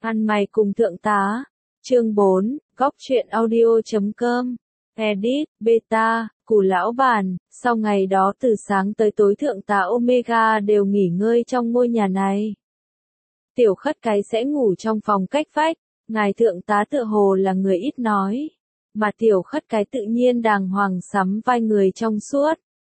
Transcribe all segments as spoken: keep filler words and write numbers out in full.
Ăn mày cùng thượng tá. Chương bốn, góc truyện audio chấm com. Edit, beta, củ lão bản. Sau ngày đó từ sáng tới tối thượng tá Omega đều nghỉ ngơi trong ngôi nhà này. Tiểu khất cái sẽ ngủ trong phòng cách vách. Ngài thượng tá tựa hồ là người ít nói. Mà tiểu khất cái tự nhiên đàng hoàng sắm vai người trong suốt.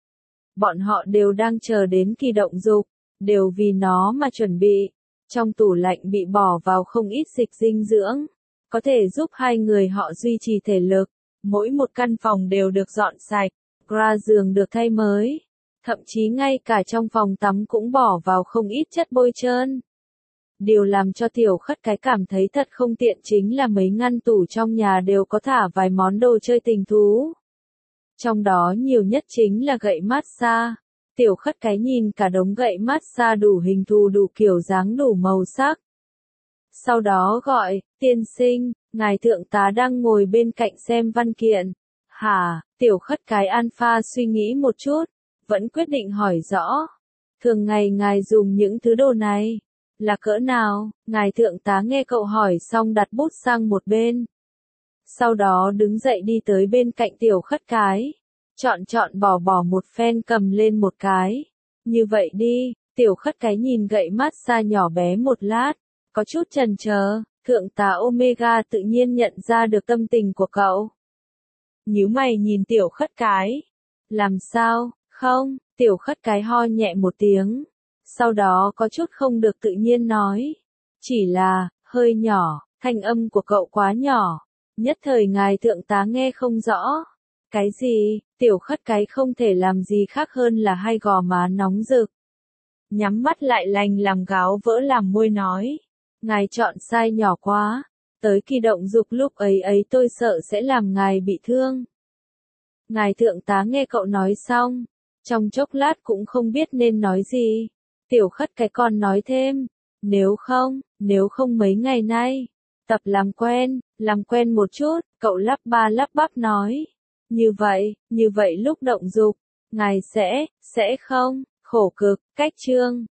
Bọn họ đều đang chờ đến kỳ động dục, đều vì nó mà chuẩn bị. Trong tủ lạnh bị bỏ vào không ít dịch dinh dưỡng, có thể giúp hai người họ duy trì thể lực. Mỗi một căn phòng đều được dọn sạch, gra giường được thay mới. Thậm chí ngay cả trong phòng tắm cũng bỏ vào không ít chất bôi trơn. Điều làm cho tiểu khất cái cảm thấy thật không tiện chính là mấy ngăn tủ trong nhà đều có thả vài món đồ chơi tình thú. Trong đó nhiều nhất chính là gậy massage. Tiểu khất cái nhìn cả đống gậy massage đủ hình thù đủ kiểu dáng đủ màu sắc. Sau đó gọi, tiên sinh, ngài thượng tá đang ngồi bên cạnh xem văn kiện. Hả, tiểu khất cái alpha suy nghĩ một chút, vẫn quyết định hỏi rõ. Thường ngày ngài dùng những thứ đồ này, là cỡ nào? Ngài thượng tá nghe cậu hỏi xong đặt bút sang một bên. Sau đó đứng dậy đi tới bên cạnh tiểu khất cái. Chọn chọn bỏ bỏ một phen cầm lên một cái. Như vậy đi, tiểu khất cái nhìn gậy massage nhỏ bé một lát. Có chút chần chờ, thượng tá Omega tự nhiên nhận ra được tâm tình của cậu. Nhíu mày nhìn tiểu khất cái. Làm sao, không, tiểu khất cái ho nhẹ một tiếng. Sau đó có chút không được tự nhiên nói. Chỉ là, hơi nhỏ, thanh âm của cậu quá nhỏ. Nhất thời ngài thượng tá nghe không rõ. Cái gì, tiểu khất cái không thể làm gì khác hơn là hai gò má nóng rực. Nhắm mắt lại lành làm gáo vỡ làm môi nói. Ngài chọn sai nhỏ quá. Tới kỳ động dục lúc ấy ấy tôi sợ sẽ làm ngài bị thương. Ngài thượng tá nghe cậu nói xong. Trong chốc lát cũng không biết nên nói gì. Tiểu khất cái còn nói thêm. Nếu không, nếu không mấy ngày nay. Tập làm quen, làm quen một chút. Cậu lắp ba lắp bắp nói. Như vậy, như vậy lúc động dục. Ngài sẽ, sẽ không, khổ cực, cách chương.